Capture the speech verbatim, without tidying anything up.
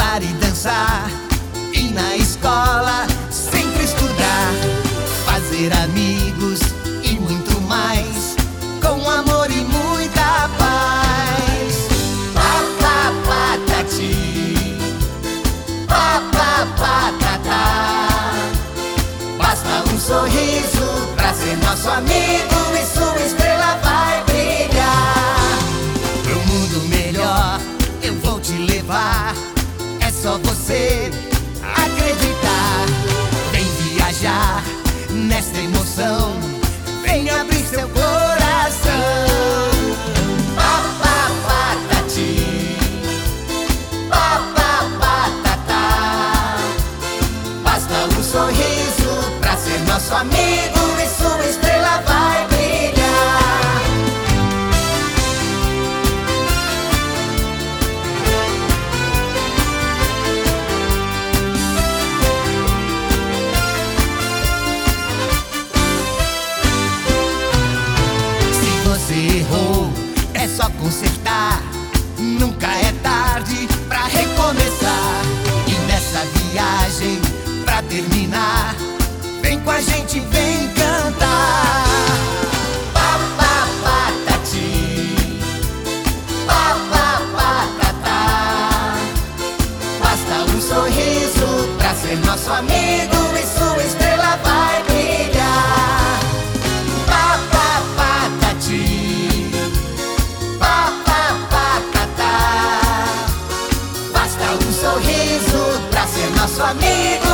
pular e dançar, e na escola sempre estudar, fazer amigos e muito mais, com amor e muita paz. Pá, pá, patati, pá, pá, patatá. Basta um sorriso pra ser nosso amigo e sua estrela vai brilhar. Pro mundo melhor eu vou te levar, é só você acreditar. Vem viajar nesta emoção, vem abrir seu coração. Pá, pá, patati, pá, pá, patatá. Basta um sorriso pra ser nosso amigo e sua estrela vai brilhar. Se você errou, é só consertar, nunca é tarde pra recomeçar. E nessa viagem, pra terminar, vem com a gente, vem cantar. Pá, pá, patati, pá, pá, patatá. Basta um sorriso pra ser nosso amigo e sua estrela vai brilhar. Pá, pá, patati, pá, pá, patatá. Basta um sorriso pra ser nosso amigo